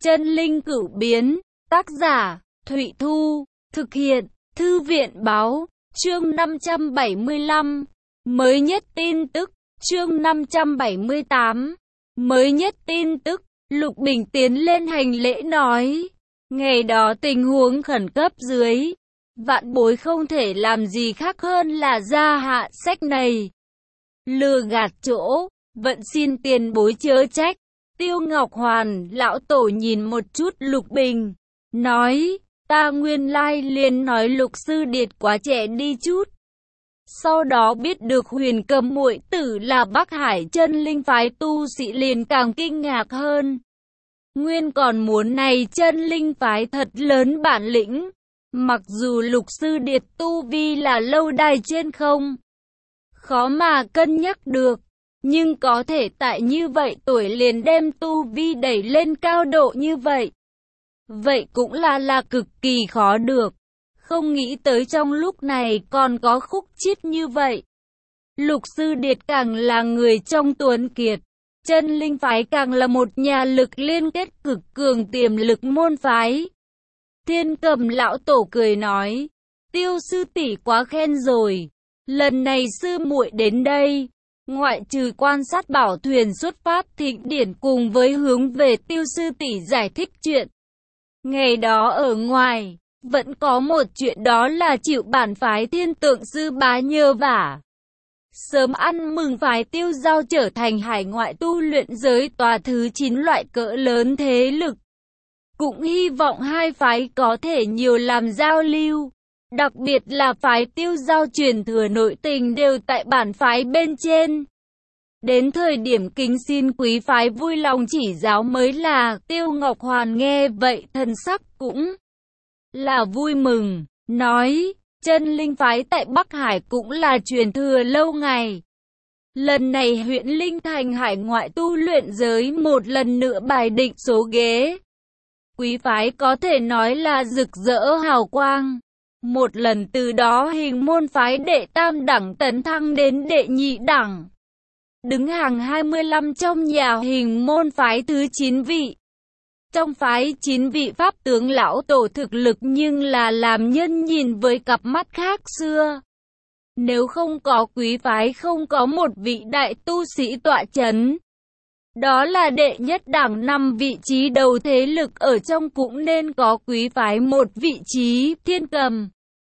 Chân linh cửu biến, tác giả, Thụy Thu, thực hiện, Thư viện báo, chương 575, mới nhất tin tức, chương 578, mới nhất tin tức, Lục Bình tiến lên hành lễ nói, ngày đó tình huống khẩn cấp dưới, vạn bối không thể làm gì khác hơn là ra hạ sách này. Lừa gạt chỗ, vẫn xin tiền bối chớ trách. Tiêu Ngọc Hoàn, lão tổ nhìn một chút Lục Bình, nói, ta nguyên lai liền nói Lục sư điệt quá trẻ đi chút. Sau đó biết được Huyền Cầm muội tử là Bắc Hải chân linh phái tu sĩ liền càng kinh ngạc hơn. Nguyên còn muốn này chân linh phái thật lớn bản lĩnh, mặc dù Lục sư điệt tu vi là lâu đài trên không, khó mà cân nhắc được. Nhưng có thể tại như vậy tuổi liền đem tu vi đẩy lên cao độ như vậy. Vậy cũng là cực kỳ khó được. Không nghĩ tới trong lúc này còn có khúc chiết như vậy. Lục sư điệt càng là người trong tuấn kiệt. Chân linh phái càng là một nhà lực liên kết cực cường tiềm lực môn phái. Thiên Cầm lão tổ cười nói. Tiêu sư tỷ quá khen rồi. Lần này sư muội đến đây, ngoại trừ quan sát bảo thuyền xuất phát thịnh điển cùng với hướng về Tiêu sư tỷ giải thích chuyện ngày đó ở ngoài, vẫn có một chuyện đó là chịu bản phái Thiên Tượng sư bá nhờ vả. Sớm ăn mừng phái Tiêu Giao trở thành hải ngoại tu luyện giới tòa thứ 9 loại cỡ lớn thế lực. Cũng hy vọng hai phái có thể nhiều làm giao lưu. Đặc biệt là phái Tiêu Giao truyền thừa nội tình đều tại bản phái bên trên. Đến thời điểm kính xin quý phái vui lòng chỉ giáo mới là. Tiêu Ngọc Hoàn nghe vậy thần sắc cũng là vui mừng, nói, chân linh phái tại Bắc Hải cũng là truyền thừa lâu ngày. Lần này huyện Linh Thành hải ngoại tu luyện giới một lần nữa bài định số ghế. Quý phái có thể nói là rực rỡ hào quang. Một lần từ đó hình môn phái đệ tam đẳng tấn thăng đến đệ nhị đẳng. Đứng hàng 25 trong nhà hình môn phái thứ 9 vị. Trong phái 9 vị pháp tướng lão tổ thực lực nhưng là làm nhân nhìn với cặp mắt khác xưa. Nếu không có quý phái không có một vị đại tu sĩ tọa chấn. Đó là đệ nhất đẳng 5 vị trí đầu thế lực ở trong cũng nên có quý phái một vị trí. Thiên Cầm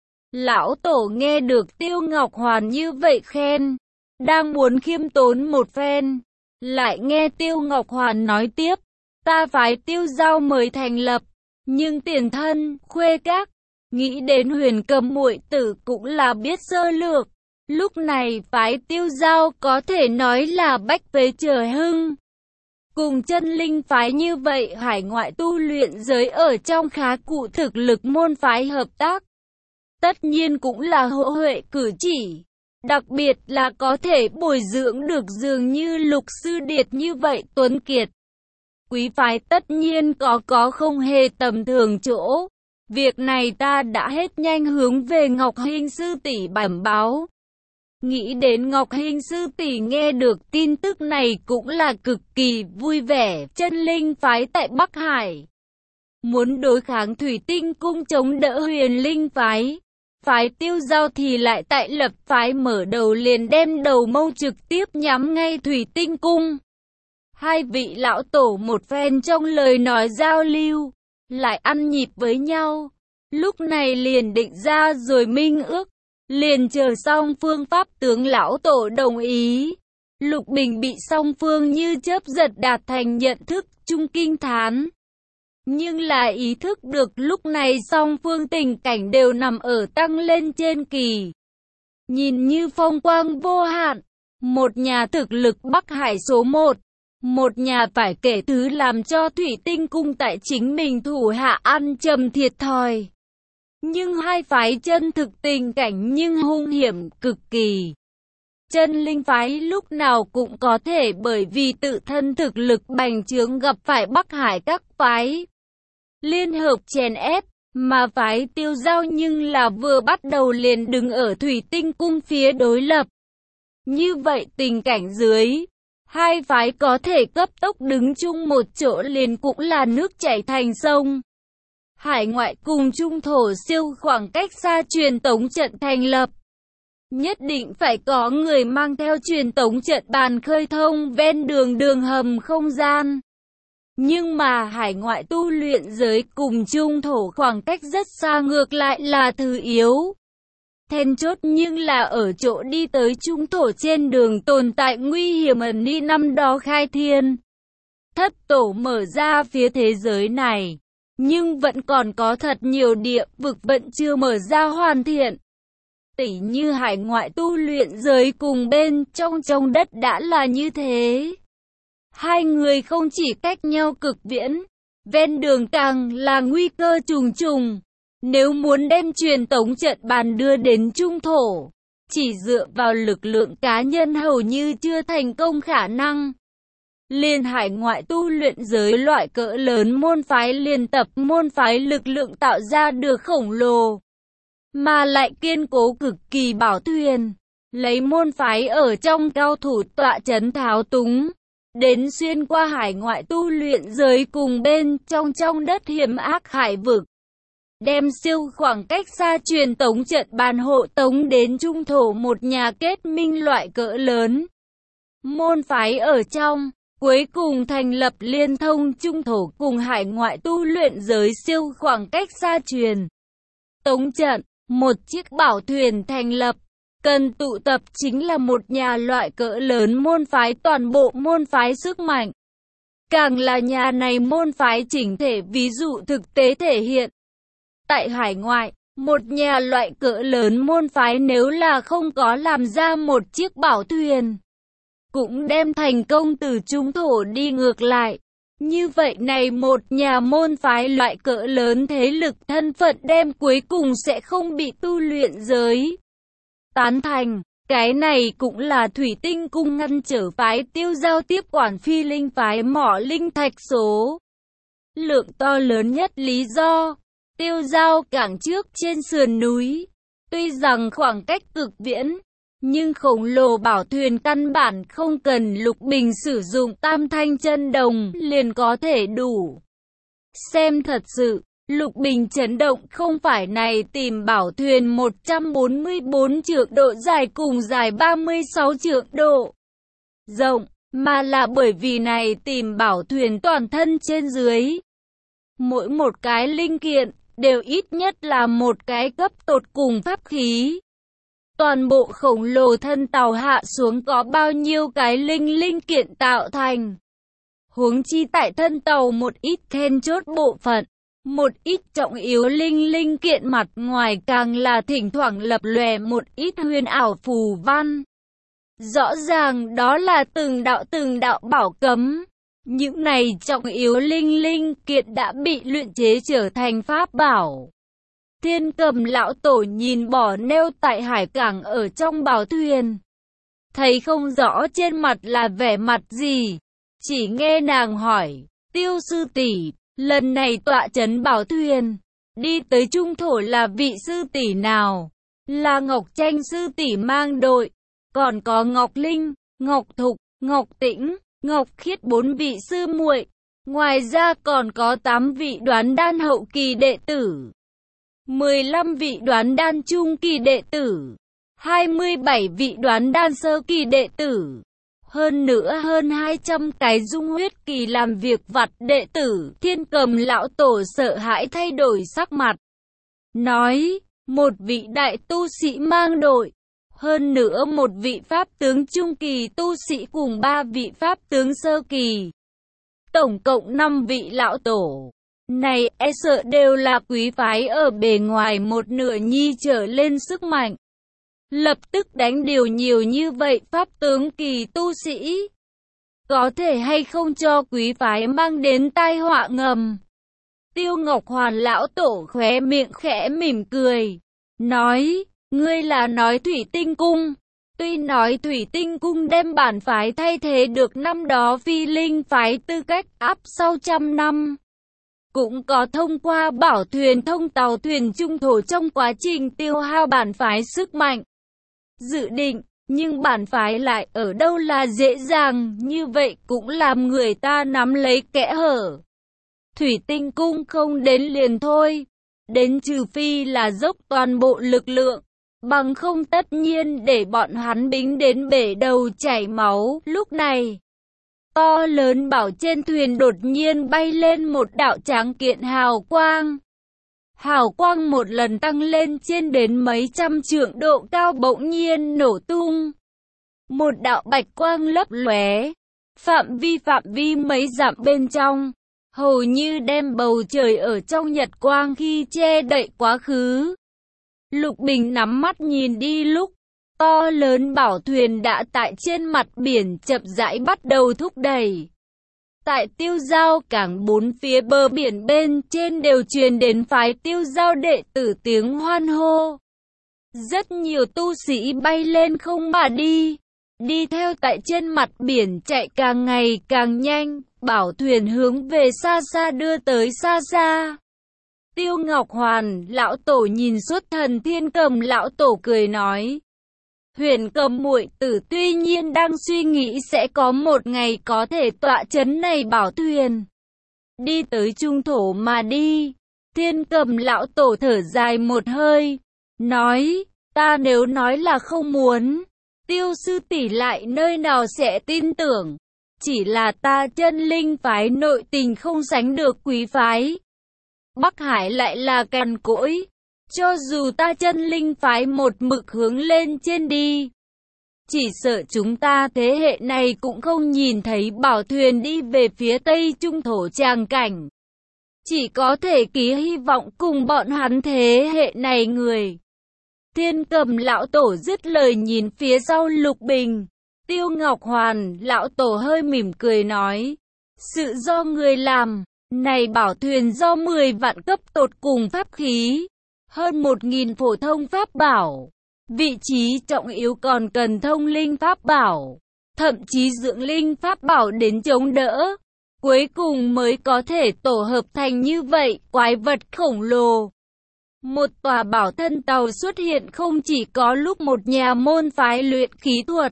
lão tổ nghe được Tiêu Ngọc Hoàn như vậy khen, đang muốn khiêm tốn một phen, lại nghe Tiêu Ngọc Hoàn nói tiếp, ta phái Tiêu Giao mới thành lập, nhưng tiền thân, khuê các, nghĩ đến Huyền Cầm muội tử cũng là biết sơ lược, lúc này phái Tiêu Giao có thể nói là bách phế trời hưng. Cùng chân linh phái như vậy hải ngoại tu luyện giới ở trong khá cụ thực lực môn phái hợp tác. Tất nhiên cũng là hỗ huệ cử chỉ. Đặc biệt là có thể bồi dưỡng được dường như Lục sư điệt như vậy tuấn kiệt. Quý phái tất nhiên có không hề tầm thường chỗ. Việc này ta đã hết nhanh hướng về Ngọc Hinh sư tỷ bẩm báo. Nghĩ đến Ngọc Hinh sư tỷ nghe được tin tức này cũng là cực kỳ vui vẻ. Chân linh phái tại Bắc Hải muốn đối kháng Thủy Tinh cung chống đỡ Huyền Linh phái. Phái Tiêu Giao thì lại tại lập phái mở đầu liền đem đầu mâu trực tiếp nhắm ngay Thủy Tinh cung. Hai vị lão tổ một phen trong lời nói giao lưu, lại ăn nhịp với nhau. Lúc này liền định ra rồi minh ước, liền chờ song phương pháp tướng lão tổ đồng ý. Lục Bình bị song phương như chớp giật đạt thành nhận thức chung kinh thán. Nhưng lại ý thức được lúc này song phương tình cảnh đều nằm ở tăng lên trên kỳ. Nhìn như phong quang vô hạn, một nhà thực lực Bắc Hải số 1, một nhà phải kể thứ làm cho Thủy Tinh cung tại chính mình thủ hạ ăn trầm thiệt thòi. Nhưng hai phái chân thực tình cảnh nhưng hung hiểm cực kỳ. Chân linh phái lúc nào cũng có thể bởi vì tự thân thực lực bành trướng gặp phải Bắc Hải các phái liên hợp chèn ép, mà phái Tiêu Giao nhưng là vừa bắt đầu liền đứng ở Thủy Tinh cung phía đối lập. Như vậy tình cảnh dưới, Hai phái có thể cấp tốc đứng chung một chỗ liền cũng là nước chảy thành sông. Hải ngoại cùng trung thổ siêu khoảng cách xa truyền tống trận thành lập. Nhất định phải có người mang theo truyền tống trận bàn khơi thông ven đường hầm không gian. Nhưng mà hải ngoại tu luyện giới cùng trung thổ khoảng cách rất xa ngược lại là thứ yếu. Then chốt nhưng là ở chỗ đi tới trung thổ trên đường tồn tại nguy hiểm ẩn đi năm đó khai thiên. Thất tổ mở ra phía thế giới này. Nhưng vẫn còn có thật nhiều địa vực vẫn chưa mở ra hoàn thiện. Tỉ như hải ngoại tu luyện giới cùng bên trong đất đã là như thế. Hai người không chỉ cách nhau cực viễn, ven đường càng là nguy cơ trùng trùng. Nếu muốn đem truyền tống trận bàn đưa đến trung thổ, chỉ dựa vào lực lượng cá nhân hầu như chưa thành công khả năng. Liên hải ngoại tu luyện giới loại cỡ lớn môn phái liên tập môn phái lực lượng tạo ra được khổng lồ, mà lại kiên cố cực kỳ bảo thuyền, lấy môn phái ở trong cao thủ tọa chấn tháo túng, đến xuyên qua hải ngoại tu luyện giới cùng bên trong đất hiểm ác hải vực. Đem siêu khoảng cách xa truyền tống trận bàn hộ tống đến trung thổ một nhà kết minh loại cỡ lớn. Môn phái ở trong, cuối cùng thành lập liên thông trung thổ cùng hải ngoại tu luyện giới siêu khoảng cách xa truyền tống trận. Một chiếc bảo thuyền thành lập, cần tụ tập chính là một nhà loại cỡ lớn môn phái toàn bộ môn phái sức mạnh. Càng là nhà này môn phái chỉnh thể ví dụ thực tế thể hiện. Tại hải ngoại, một nhà loại cỡ lớn môn phái nếu là không có làm ra một chiếc bảo thuyền, cũng đem thành công từ trung thổ đi ngược lại. Như vậy này một nhà môn phái loại cỡ lớn thế lực thân phận đem cuối cùng sẽ không bị tu luyện giới tán thành. Cái này cũng là Thủy Tinh Cung ngăn trở phái Tiêu Giao tiếp quản Phi Linh phái mỏ linh thạch số lượng to lớn nhất lý do. Tiêu Giao cảng trước trên sườn núi, tuy rằng khoảng cách cực viễn, nhưng khổng lồ bảo thuyền căn bản không cần Lục Bình sử dụng tam thanh chân đồng liền có thể đủ. Xem thật sự, Lục Bình chấn động không phải này tìm bảo thuyền 144 trượng độ dài cùng dài 36 trượng độ rộng, mà là bởi vì này tìm bảo thuyền toàn thân trên dưới. Mỗi một cái linh kiện đều ít nhất là một cái cấp tột cùng pháp khí. Toàn bộ khổng lồ thân tàu hạ xuống có bao nhiêu cái linh kiện tạo thành. Huống chi tại thân tàu một ít then chốt bộ phận, một ít trọng yếu linh kiện mặt ngoài càng là thỉnh thoảng lập lòe một ít huyền ảo phù văn. Rõ ràng đó là từng đạo bảo cấm. Những này trọng yếu linh kiện đã bị luyện chế trở thành pháp bảo. Thiên Cầm lão tổ nhìn bỏ neo tại hải cảng ở trong bảo thuyền. Thấy không rõ trên mặt là vẻ mặt gì. Chỉ nghe nàng hỏi, Tiêu sư tỷ, lần này tọa trấn bảo thuyền, đi tới trung thổ là vị sư tỷ nào? Là Ngọc Tranh sư tỷ mang đội, còn có Ngọc Linh, Ngọc Thục, Ngọc Tĩnh, Ngọc Khiết 4 vị sư muội. Ngoài ra còn có 8 vị đoán đan hậu kỳ đệ tử, 15 vị đoán đan trung kỳ đệ tử, 27 vị đoán đan sơ kỳ đệ tử. Hơn nữa hơn 200 cái dung huyết kỳ làm việc vặt đệ tử. Thiên Cầm lão tổ sợ hãi thay đổi sắc mặt. Nói, một vị đại tu sĩ mang đội. Hơn nữa một vị pháp tướng trung kỳ tu sĩ cùng 3 vị pháp tướng sơ kỳ. Tổng cộng 5 vị lão tổ. Này e sợ đều là quý phái ở bề ngoài một nửa nhi trở lên sức mạnh. Lập tức đánh điều nhiều như vậy pháp tướng kỳ tu sĩ. Có thể hay không cho quý phái mang đến tai họa ngầm. Tiêu Ngọc Hoàn lão tổ khóe miệng khẽ mỉm cười. Nói, ngươi là nói Thủy Tinh Cung. Tuy nói Thủy Tinh Cung đem bản phái thay thế được năm đó Phi Linh phái tư cách áp sau 100 năm. Cũng có thông qua bảo thuyền thông tàu thuyền trung thổ trong quá trình tiêu hao bản phái sức mạnh. Dự định, Nhưng bản phái lại ở đâu là dễ dàng, như vậy cũng làm người ta nắm lấy kẽ hở. Thủy Tinh Cung không đến liền thôi, đến trừ phi là dốc toàn bộ lực lượng, bằng không tất nhiên để bọn hắn bính đến bể đầu chảy máu. Lúc này, to lớn bảo trên thuyền đột nhiên bay lên một đạo tráng kiện hào quang. Hào quang một lần tăng lên trên đến mấy trăm trượng độ cao bỗng nhiên nổ tung. Một đạo bạch quang lấp lóe, phạm vi mấy dặm bên trong, hầu như đem bầu trời ở trong nhật quang khi che đậy quá khứ. Lục Bình nắm mắt nhìn đi lúc, to lớn bảo thuyền đã tại trên mặt biển chậm rãi bắt đầu thúc đẩy. Tại Tiêu Giao cảng bốn phía bờ biển bên trên đều truyền đến phái Tiêu Giao đệ tử tiếng hoan hô. Rất nhiều tu sĩ bay lên không mà đi theo tại trên mặt biển chạy càng ngày càng nhanh, bảo thuyền hướng về xa xa đưa tới xa xa. Tiêu Ngọc Hoàn, lão tổ nhìn xuất thần Thiên Cầm lão tổ cười nói. Huyền Cầm muội tử tuy nhiên đang suy nghĩ sẽ có một ngày có thể tọa chấn này bảo thuyền. Đi tới trung thổ mà đi. Thiên Cầm lão tổ thở dài một hơi, nói, ta nếu nói là không muốn, Tiêu sư tỷ lại nơi nào sẽ tin tưởng. Chỉ là ta chân linh phái nội tình không sánh được quý phái. Bắc Hải lại là cằn cỗi. Cho dù ta chân linh phái một mực hướng lên trên đi, chỉ sợ chúng ta thế hệ này cũng không nhìn thấy bảo thuyền đi về phía tây trung thổ tràng cảnh. Chỉ có thể ký hy vọng cùng bọn hắn thế hệ này người. Thiên Cầm lão tổ dứt lời nhìn phía sau Lục Bình. Tiêu Ngọc Hoàn, lão tổ hơi mỉm cười nói. Sự do người làm, này bảo thuyền do 10 vạn cấp tột cùng pháp khí, hơn 1000 phổ thông pháp bảo. Vị trí trọng yếu còn cần thông linh pháp bảo, thậm chí dưỡng linh pháp bảo đến chống đỡ. Cuối cùng mới có thể tổ hợp thành như vậy, quái vật khổng lồ. Một tòa bảo thân tàu xuất hiện không chỉ có lúc một nhà môn phái luyện khí thuật,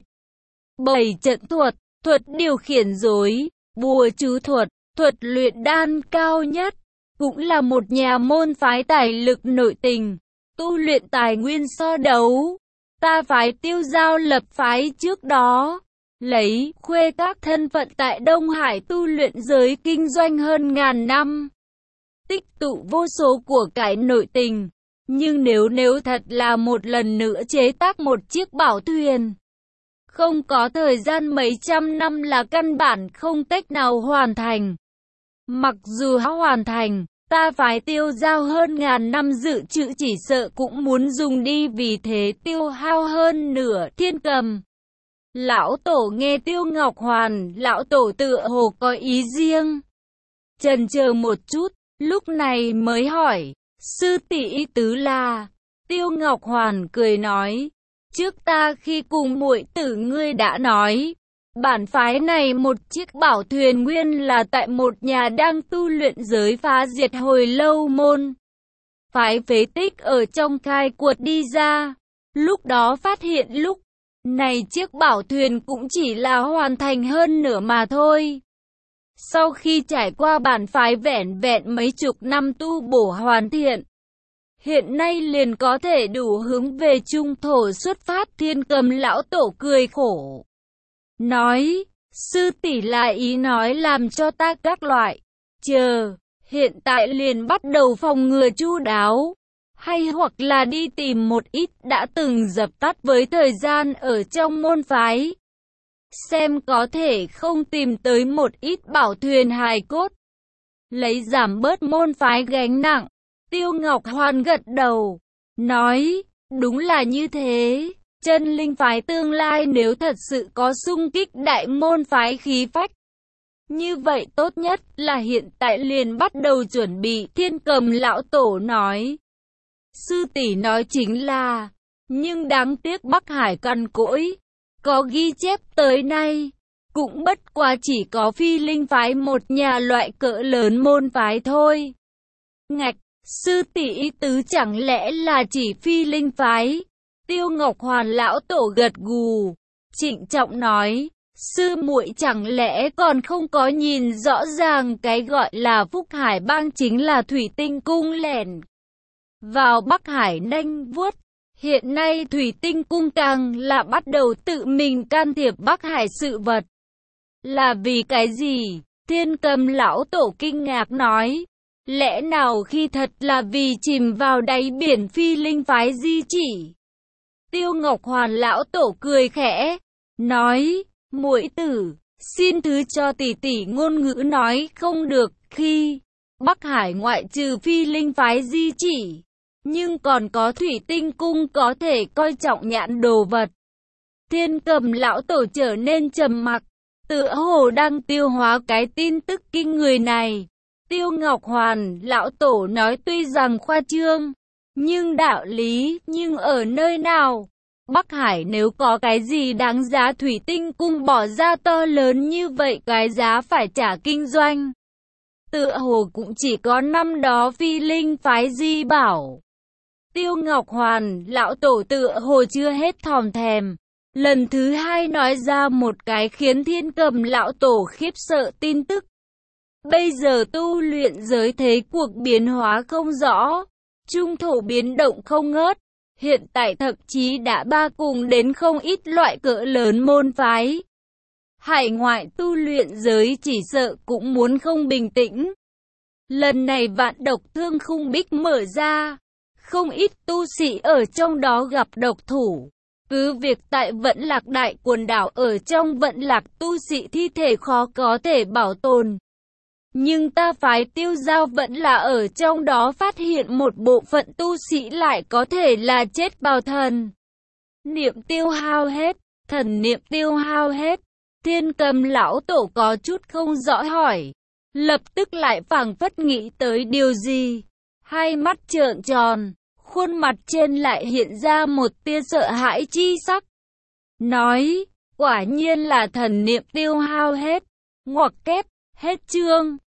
7 trận thuật, thuật điều khiển rối, bùa chú thuật, thuật luyện đan cao nhất, cũng là một nhà môn phái tài lực nội tình, tu luyện tài nguyên so đấu. Ta phái Tiêu Giao lập phái trước đó, lấy khuê các thân phận tại Đông Hải tu luyện giới kinh doanh hơn ngàn năm, tích tụ vô số của cải nội tình. Nhưng nếu thật là một lần nữa chế tác một chiếc bảo thuyền, không có thời gian mấy trăm năm là căn bản không cách nào hoàn thành. Mặc dù hoàn thành, ta phái Tiêu Giao hơn ngàn năm dự trữ chỉ sợ cũng muốn dùng đi, vì thế tiêu hao hơn nửa. Thiên Cầm lão tổ nghe Tiêu Ngọc Hoàn lão tổ tựa hồ có ý riêng, chần chờ một chút, lúc này mới hỏi, sư tỷ ý tứ là? Tiêu Ngọc Hoàn cười nói, trước ta khi cùng muội tử ngươi đã nói, bản phái này một chiếc bảo thuyền nguyên là tại một nhà đang tu luyện giới phá diệt hồi lâu môn phái phế tích ở trong khai cuộc đi ra. Lúc đó phát hiện lúc này chiếc bảo thuyền cũng chỉ là hoàn thành hơn nửa mà thôi. Sau khi trải qua bản phái vẻn vẹn mấy chục năm tu bổ hoàn thiện, hiện nay liền có thể đủ hướng về trung thổ xuất phát. Thiên Cầm lão tổ cười khổ, nói, sư tỷ lại ý nói làm cho ta các loại, chờ, hiện tại liền bắt đầu phòng ngừa chu đáo, hay hoặc là đi tìm một ít đã từng dập tắt với thời gian ở trong môn phái, xem có thể không tìm tới một ít bảo thuyền hài cốt, lấy giảm bớt môn phái gánh nặng. Tiêu Ngọc Hoàn gật đầu, nói, đúng là như thế. Chân linh phái tương lai nếu thật sự có xung kích đại môn phái khí phách, như vậy tốt nhất là hiện tại liền bắt đầu chuẩn bị. Thiên Cầm lão tổ nói, sư tỷ nói chính là, nhưng đáng tiếc Bắc Hải cằn cỗi, có ghi chép tới nay, cũng bất quá chỉ có Phi Linh phái một nhà loại cỡ lớn môn phái thôi. Ngạch, sư tỷ ý tứ chẳng lẽ là chỉ Phi Linh phái? Tiêu Ngọc Hoàn lão tổ gật gù, trịnh trọng nói, sư muội chẳng lẽ còn không có nhìn rõ ràng cái gọi là Phúc Hải Bang chính là Thủy Tinh Cung lẻn vào Bắc Hải nanh vuốt. Hiện nay Thủy Tinh Cung càng là bắt đầu tự mình can thiệp Bắc Hải sự vật. Là vì cái gì? Thiên Cầm lão tổ kinh ngạc nói. Lẽ nào khi thật là vì chìm vào đáy biển Phi Linh phái di chỉ? Tiêu Ngọc Hoàn lão tổ cười khẽ, nói, muội tử, xin thứ cho tỷ tỷ ngôn ngữ nói không được, khi Bắc Hải ngoại trừ Phi Linh phái di chỉ, nhưng còn có Thủy Tinh Cung có thể coi trọng nhãn đồ vật. Thiên Cầm lão tổ trở nên trầm mặc, tựa hồ đang tiêu hóa cái tin tức kinh người này. Tiêu Ngọc Hoàn lão tổ nói tuy rằng khoa trương, nhưng đạo lý, nhưng ở nơi nào? Bắc Hải nếu có cái gì đáng giá Thủy Tinh Cung bỏ ra to lớn như vậy cái giá phải trả kinh doanh. Tựa hồ cũng chỉ có năm đó Phi Linh phái di bảo. Tiêu Ngọc Hoàn lão tổ tựa hồ chưa hết thòm thèm. Lần thứ hai nói ra một cái khiến Thiên Cầm lão tổ khiếp sợ tin tức. Bây giờ tu luyện giới thế cuộc biến hóa không rõ, trung thổ biến động không ngớt, hiện tại thậm chí đã ba cùng đến không ít loại cỡ lớn môn phái. Hải ngoại tu luyện giới chỉ sợ cũng muốn không bình tĩnh. Lần này Vạn Độc Thương Khung Bích mở ra, không ít tu sĩ ở trong đó gặp độc thủ. Cứ việc tại Vẫn Lạc Đại quần đảo ở trong Vẫn Lạc tu sĩ thi thể khó có thể bảo tồn. Nhưng ta phái Tiêu Giao vẫn là ở trong đó phát hiện một bộ phận tu sĩ lại có thể là chết bào thần. Niệm tiêu hao hết, thần niệm tiêu hao hết. Thiên Cầm lão tổ có chút không rõ hỏi. Lập tức lại phảng phất nghĩ tới điều gì. Hai mắt trợn tròn, khuôn mặt trên lại hiện ra một tia sợ hãi chi sắc. Nói, quả nhiên là thần niệm tiêu hao hết. Ngoặc kép, hết chương.